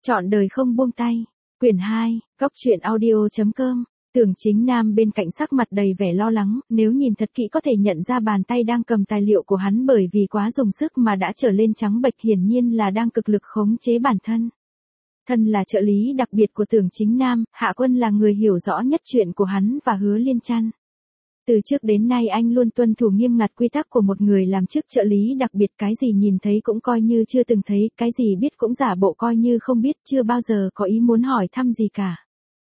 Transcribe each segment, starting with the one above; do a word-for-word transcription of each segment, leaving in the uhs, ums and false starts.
Trọn đời không buông tay. Quyển hai, góc truyện audio chấm com. Tưởng Chính Nam bên cạnh sắc mặt đầy vẻ lo lắng, nếu nhìn thật kỹ có thể nhận ra bàn tay đang cầm tài liệu của hắn bởi vì quá dùng sức mà đã trở lên trắng bệch, hiển nhiên là đang cực lực khống chế bản thân. Thân là trợ lý đặc biệt của Tưởng Chính Nam, Hạ Quân là người hiểu rõ nhất chuyện của hắn và Hứa Liên Trăn. Từ trước đến nay anh luôn tuân thủ nghiêm ngặt quy tắc của một người làm chức trợ lý đặc biệt, cái gì nhìn thấy cũng coi như chưa từng thấy, cái gì biết cũng giả bộ coi như không biết, chưa bao giờ có ý muốn hỏi thăm gì cả.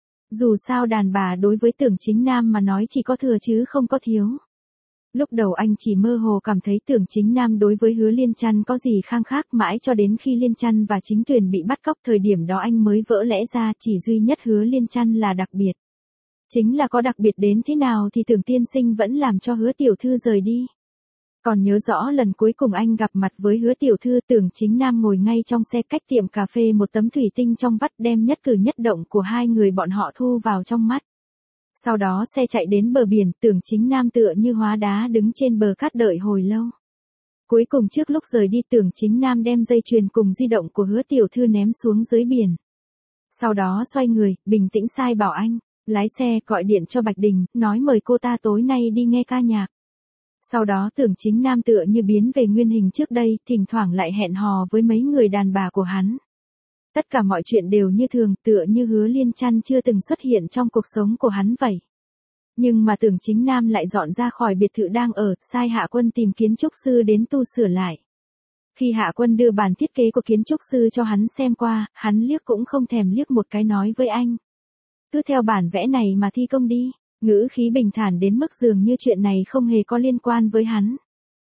Dù sao đàn bà đối với Tưởng Chính Nam mà nói chỉ có thừa chứ không có thiếu. Lúc đầu anh chỉ mơ hồ cảm thấy Tưởng Chính Nam đối với Hứa Liên Trăn có gì khăng khắc, mãi cho đến khi Liên Trăn và Chính Tuyền bị bắt cóc, thời điểm đó anh mới vỡ lẽ ra chỉ duy nhất Hứa Liên Trăn là đặc biệt. Chính là có đặc biệt đến thế nào thì Tưởng tiên sinh vẫn làm cho Hứa tiểu thư rời đi. Còn nhớ rõ lần cuối cùng anh gặp mặt với Hứa tiểu thư, Tưởng Chính Nam ngồi ngay trong xe cách tiệm cà phê, một tấm thủy tinh trong vắt đem nhất cử nhất động của hai người bọn họ thu vào trong mắt. Sau đó xe chạy đến bờ biển, Tưởng Chính Nam tựa như hóa đá đứng trên bờ cát đợi hồi lâu. Cuối cùng trước lúc rời đi, Tưởng Chính Nam đem dây chuyền cùng di động của Hứa tiểu thư ném xuống dưới biển. Sau đó xoay người, bình tĩnh sai bảo anh lái xe gọi điện cho Bạch Đình, nói mời cô ta tối nay đi nghe ca nhạc. Sau đó Tưởng Chính Nam tựa như biến về nguyên hình trước đây, thỉnh thoảng lại hẹn hò với mấy người đàn bà của hắn. Tất cả mọi chuyện đều như thường, tựa như Hứa Liên Trăn chưa từng xuất hiện trong cuộc sống của hắn vậy. Nhưng mà Tưởng Chính Nam lại dọn ra khỏi biệt thự đang ở, sai Hạ Quân tìm kiến trúc sư đến tu sửa lại. Khi Hạ Quân đưa bản thiết kế của kiến trúc sư cho hắn xem qua, hắn liếc cũng không thèm liếc một cái, nói với anh: cứ theo bản vẽ này mà thi công đi. Ngữ khí bình thản đến mức dường như chuyện này không hề có liên quan với hắn.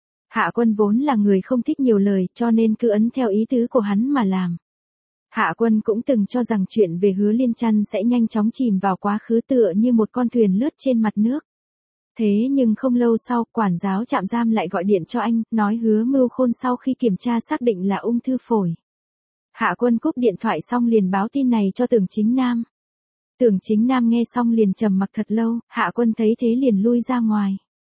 Hạ Quân vốn là người không thích nhiều lời, cho nên cứ ấn theo ý tứ của hắn mà làm. Hạ Quân cũng từng cho rằng chuyện về Hứa Liên Trăn sẽ nhanh chóng chìm vào quá khứ, tựa như một con thuyền lướt trên mặt nước. Thế nhưng không lâu sau, quản giáo trạm giam lại gọi điện cho anh, nói Hứa Mưu Khôn sau khi kiểm tra xác định là ung thư phổi. Hạ Quân cúp điện thoại xong liền báo tin này cho Tưởng Chính Nam. Tưởng Chính Nam nghe xong liền trầm mặc thật lâu, Hạ Quân thấy thế liền lui ra ngoài.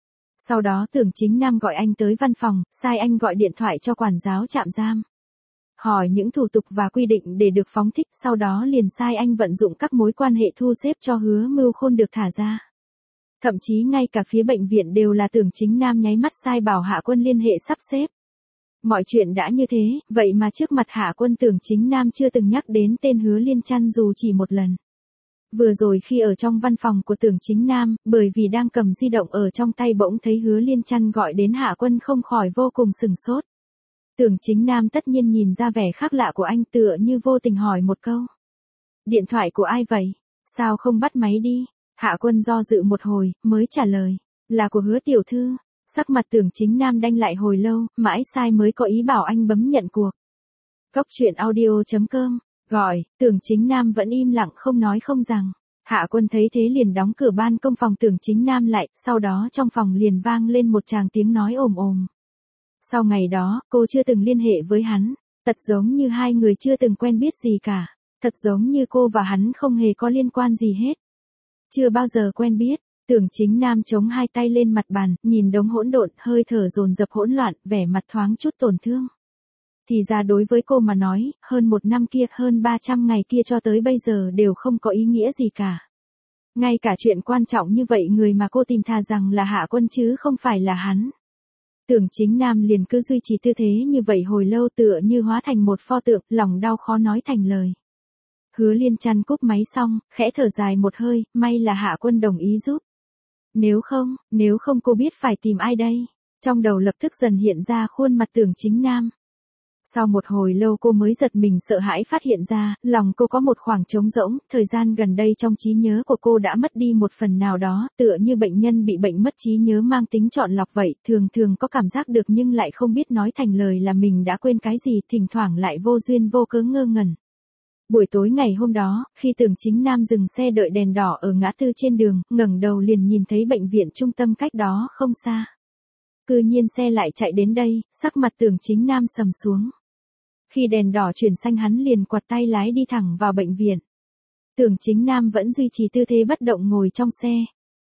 Sau đó Tưởng Chính Nam gọi anh tới văn phòng, sai anh gọi điện thoại cho quản giáo trạm giam. Hỏi những thủ tục và quy định để được phóng thích, sau đó liền sai anh vận dụng các mối quan hệ thu xếp cho Hứa Mưu Khôn được thả ra. Thậm chí ngay cả phía bệnh viện đều là Tưởng Chính Nam nháy mắt sai bảo Hạ Quân liên hệ sắp xếp. Mọi chuyện đã như thế, vậy mà trước mặt Hạ Quân Tưởng Chính Nam chưa từng nhắc đến tên Hứa Liên Trăn dù chỉ một lần. Vừa rồi khi ở trong văn phòng của Tưởng Chính Nam, bởi vì đang cầm di động ở trong tay bỗng thấy Hứa Liên Trăn gọi đến, Hạ Quân không khỏi vô cùng sừng sốt. Tưởng Chính Nam tất nhiên nhìn ra vẻ khác lạ của anh, tựa như vô tình hỏi một câu: điện thoại của ai vậy? Sao không bắt máy đi? Hạ Quân do dự một hồi, mới trả lời: là của Hứa tiểu thư. Sắc mặt Tưởng Chính Nam đanh lại hồi lâu, mãi sai mới có ý bảo anh bấm nhận cuộc. Góc truyện audio chấm com. Gọi, Tưởng Chính Nam vẫn im lặng không nói không rằng. Hạ Quân thấy thế liền đóng cửa ban công phòng Tưởng Chính Nam lại, sau đó trong phòng liền vang lên một tràng tiếng nói ồm ồm. Sau ngày đó, cô chưa từng liên hệ với hắn, thật giống như hai người chưa từng quen biết gì cả, thật giống như cô và hắn không hề có liên quan gì hết. Chưa bao giờ quen biết. Tưởng Chính Nam chống hai tay lên mặt bàn, nhìn đống hỗn độn, hơi thở dồn dập hỗn loạn, vẻ mặt thoáng chút tổn thương. Thì ra đối với cô mà nói, hơn một năm kia, hơn ba trăm ngày kia cho tới bây giờ đều không có ý nghĩa gì cả. Ngay cả chuyện quan trọng như vậy, người mà cô tìm thà rằng là Hạ Quân chứ không phải là hắn. Tưởng Chính Nam liền cứ duy trì tư thế như vậy hồi lâu, tựa như hóa thành một pho tượng, lòng đau khó nói thành lời. Hứa Liên Trăn cúp máy xong, khẽ thở dài một hơi, may là Hạ Quân đồng ý giúp. Nếu không, nếu không cô biết phải tìm ai đây? Trong đầu lập tức dần hiện ra khuôn mặt Tưởng Chính Nam. Sau một hồi lâu cô mới giật mình sợ hãi phát hiện ra, lòng cô có một khoảng trống rỗng, thời gian gần đây trong trí nhớ của cô đã mất đi một phần nào đó, tựa như bệnh nhân bị bệnh mất trí nhớ mang tính chọn lọc vậy, thường thường có cảm giác được nhưng lại không biết nói thành lời là mình đã quên cái gì, thỉnh thoảng lại vô duyên vô cớ ngơ ngẩn. Buổi tối ngày hôm đó, khi Tưởng Chính Nam dừng xe đợi đèn đỏ ở ngã tư trên đường, ngẩng đầu liền nhìn thấy bệnh viện trung tâm cách đó không xa. Cư nhiên xe lại chạy đến đây, sắc mặt Tưởng Chính Nam sầm xuống. Khi đèn đỏ chuyển xanh hắn liền quạt tay lái đi thẳng vào bệnh viện. Tưởng Chính Nam vẫn duy trì tư thế bất động ngồi trong xe.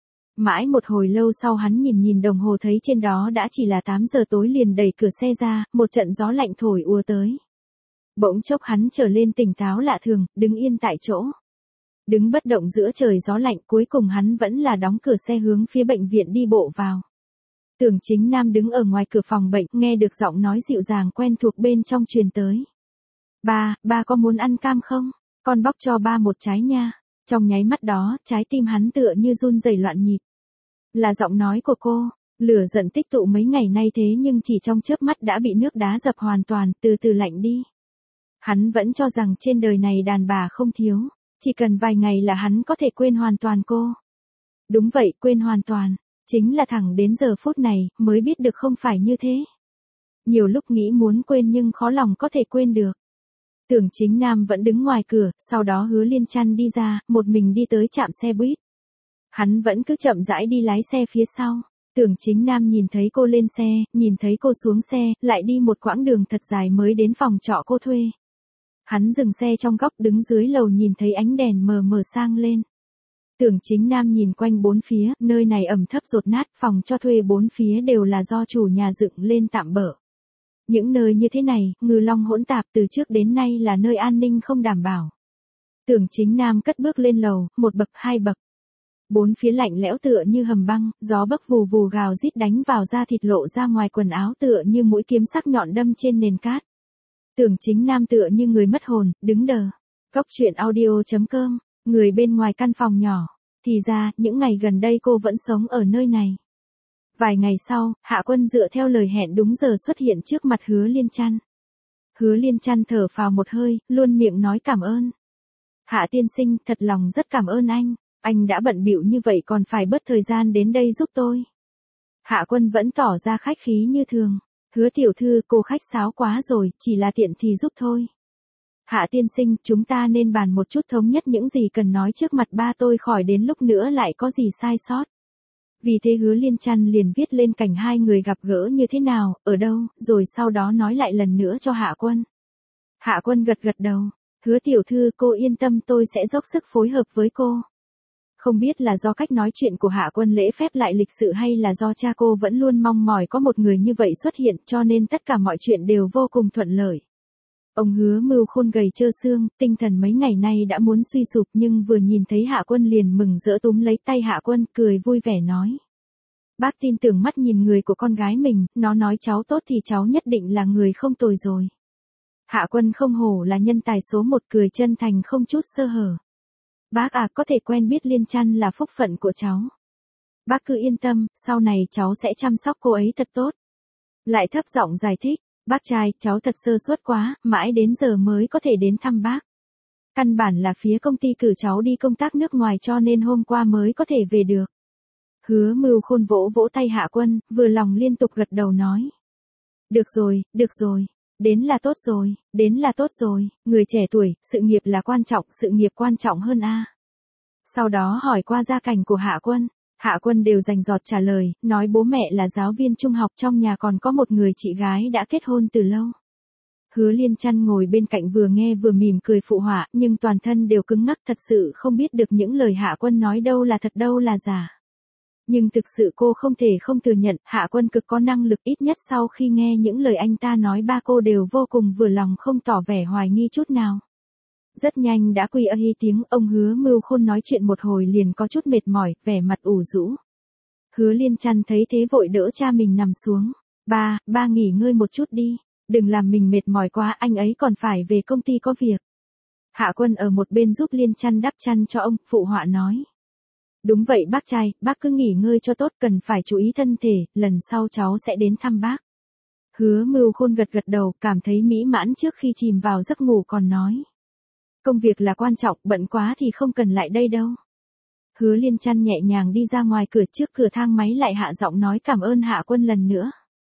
Mãi một hồi lâu sau hắn nhìn nhìn đồng hồ thấy trên đó đã chỉ là tám giờ tối liền đẩy cửa xe ra, một trận gió lạnh thổi ùa tới. Bỗng chốc hắn trở lên tỉnh táo lạ thường, đứng yên tại chỗ. Đứng bất động giữa trời gió lạnh, cuối cùng hắn vẫn là đóng cửa xe hướng phía bệnh viện đi bộ vào. Tưởng Chính Nam đứng ở ngoài cửa phòng bệnh, nghe được giọng nói dịu dàng quen thuộc bên trong truyền tới. Ba, ba có muốn ăn cam không? Con bóc cho ba một trái nha. Trong nháy mắt đó, trái tim hắn tựa như run rẩy loạn nhịp. Là giọng nói của cô, lửa giận tích tụ mấy ngày nay thế nhưng chỉ trong chớp mắt đã bị nước đá dập hoàn toàn, từ từ lạnh đi. Hắn vẫn cho rằng trên đời này đàn bà không thiếu, chỉ cần vài ngày là hắn có thể quên hoàn toàn cô. Đúng vậy, quên hoàn toàn, chính là thẳng đến giờ phút này, mới biết được không phải như thế. Nhiều lúc nghĩ muốn quên nhưng khó lòng có thể quên được. Tưởng Chính Nam vẫn đứng ngoài cửa, sau đó Hứa Liên Trăn đi ra, một mình đi tới trạm xe buýt. Hắn vẫn cứ chậm rãi đi lái xe phía sau. Tưởng Chính Nam nhìn thấy cô lên xe, nhìn thấy cô xuống xe, lại đi một quãng đường thật dài mới đến phòng trọ cô thuê. Hắn dừng xe trong góc đứng dưới lầu nhìn thấy ánh đèn mờ mờ sang lên. Tưởng Chính Nam nhìn quanh bốn phía, nơi này ẩm thấp dột nát, phòng cho thuê bốn phía đều là do chủ nhà dựng lên tạm bợ. Những nơi như thế này, ngư long hỗn tạp từ trước đến nay là nơi an ninh không đảm bảo. Tưởng Chính Nam cất bước lên lầu, một bậc hai bậc. Bốn phía lạnh lẽo tựa như hầm băng, gió bấc vù vù gào rít đánh vào da thịt lộ ra ngoài quần áo tựa như mũi kiếm sắc nhọn đâm trên nền cát. Tưởng Chính Nam tựa như người mất hồn, đứng đờ. Cốc truyện audio chấm com, người bên ngoài căn phòng nhỏ. Thì ra, những ngày gần đây cô vẫn sống ở nơi này. Vài ngày sau, Hạ Quân dựa theo lời hẹn đúng giờ xuất hiện trước mặt Hứa Liên Trăn. Hứa Liên Trăn thở phào một hơi, luôn miệng nói cảm ơn. Hạ tiên sinh, thật lòng rất cảm ơn anh. Anh đã bận bịu như vậy còn phải bớt thời gian đến đây giúp tôi. Hạ Quân vẫn tỏ ra khách khí như thường. Hứa tiểu thư, cô khách sáo quá rồi, chỉ là tiện thì giúp thôi. Hạ tiên sinh, chúng ta nên bàn một chút thống nhất những gì cần nói trước mặt ba tôi khỏi đến lúc nữa lại có gì sai sót. Vì thế Hứa Liên Trăn liền viết lên cảnh hai người gặp gỡ như thế nào, ở đâu, rồi sau đó nói lại lần nữa cho Hạ Quân. Hạ Quân gật gật đầu. Hứa tiểu thư, cô yên tâm, tôi sẽ dốc sức phối hợp với cô. Không biết là do cách nói chuyện của Hạ Quân lễ phép lại lịch sự hay là do cha cô vẫn luôn mong mỏi có một người như vậy xuất hiện cho nên tất cả mọi chuyện đều vô cùng thuận lợi. Ông Hứa Mưu Khôn gầy trơ xương, tinh thần mấy ngày nay đã muốn suy sụp nhưng vừa nhìn thấy Hạ Quân liền mừng rỡ túm lấy tay Hạ Quân, cười vui vẻ nói. Bác tin tưởng mắt nhìn người của con gái mình, nó nói cháu tốt thì cháu nhất định là người không tồi rồi. Hạ Quân không hổ là nhân tài số một, cười chân thành không chút sơ hở. Bác à, có thể quen biết Liên Trăn là phúc phận của cháu. Bác cứ yên tâm, sau này cháu sẽ chăm sóc cô ấy thật tốt. Lại thấp giọng giải thích, bác trai, cháu thật sơ suất quá, mãi đến giờ mới có thể đến thăm bác. Căn bản là phía công ty cử cháu đi công tác nước ngoài cho nên hôm qua mới có thể về được. Hứa Mưu Khôn vỗ vỗ tay Hạ Quân, vừa lòng liên tục gật đầu nói. Được rồi, được rồi. Đến là tốt rồi, đến là tốt rồi, người trẻ tuổi, sự nghiệp là quan trọng, sự nghiệp quan trọng hơn a. Sau đó hỏi qua gia cảnh của Hạ Quân, Hạ Quân đều rành rọt trả lời, nói bố mẹ là giáo viên trung học, trong nhà còn có một người chị gái đã kết hôn từ lâu. Hứa Liên Trăn ngồi bên cạnh vừa nghe vừa mỉm cười phụ họa, nhưng toàn thân đều cứng ngắc, thật sự không biết được những lời Hạ Quân nói đâu là thật đâu là giả. Nhưng thực sự cô không thể không thừa nhận, Hạ Quân cực có năng lực, ít nhất sau khi nghe những lời anh ta nói ba cô đều vô cùng vừa lòng, không tỏ vẻ hoài nghi chút nào. Rất nhanh đã quy y tiếng, ông Hứa Mưu Khôn nói chuyện một hồi liền có chút mệt mỏi, vẻ mặt ủ rũ. Hứa Liên Trăn thấy thế vội đỡ cha mình nằm xuống. Ba, ba nghỉ ngơi một chút đi, đừng làm mình mệt mỏi quá, anh ấy còn phải về công ty có việc. Hạ Quân ở một bên giúp Liên Trăn đắp chăn cho ông, phụ họa nói. Đúng vậy bác trai, bác cứ nghỉ ngơi cho tốt, cần phải chú ý thân thể, lần sau cháu sẽ đến thăm bác. Hứa Mưu Khôn gật gật đầu, cảm thấy mỹ mãn trước khi chìm vào giấc ngủ còn nói. Công việc là quan trọng, bận quá thì không cần lại đây đâu. Hứa Liên Trăn nhẹ nhàng đi ra ngoài cửa, trước cửa thang máy lại hạ giọng nói cảm ơn Hạ Quân lần nữa.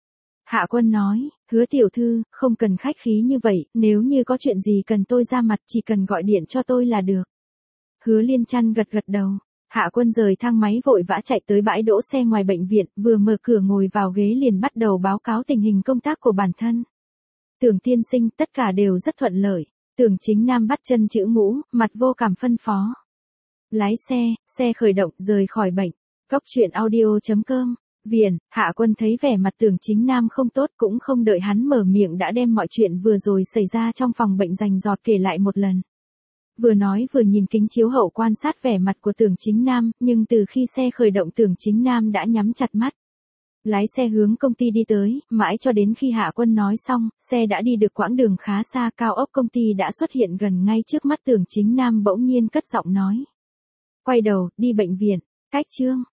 Hạ Quân nói, Hứa tiểu thư, không cần khách khí như vậy, nếu như có chuyện gì cần tôi ra mặt chỉ cần gọi điện cho tôi là được. Hứa Liên Trăn gật gật đầu. Hạ Quân rời thang máy vội vã chạy tới bãi đỗ xe ngoài bệnh viện, vừa mở cửa ngồi vào ghế liền bắt đầu báo cáo tình hình công tác của bản thân. Tưởng tiên sinh, tất cả đều rất thuận lợi. Tưởng Chính Nam bắt chân chữ ngũ, mặt vô cảm phân phó. Lái xe, xe khởi động, rời khỏi bệnh. Cốc truyện audio chấm com Viện, Hạ Quân thấy vẻ mặt Tưởng Chính Nam không tốt, cũng không đợi hắn mở miệng đã đem mọi chuyện vừa rồi xảy ra trong phòng bệnh rành rọt kể lại một lần. Vừa nói vừa nhìn kính chiếu hậu quan sát vẻ mặt của Tưởng Chính Nam, nhưng từ khi xe khởi động Tưởng Chính Nam đã nhắm chặt mắt. Lái xe hướng công ty đi tới, mãi cho đến khi Hạ Quân nói xong, xe đã đi được quãng đường khá xa, cao ốc công ty đã xuất hiện gần ngay trước mắt Tưởng Chính Nam bỗng nhiên cất giọng nói. Quay đầu, đi bệnh viện, cách chương.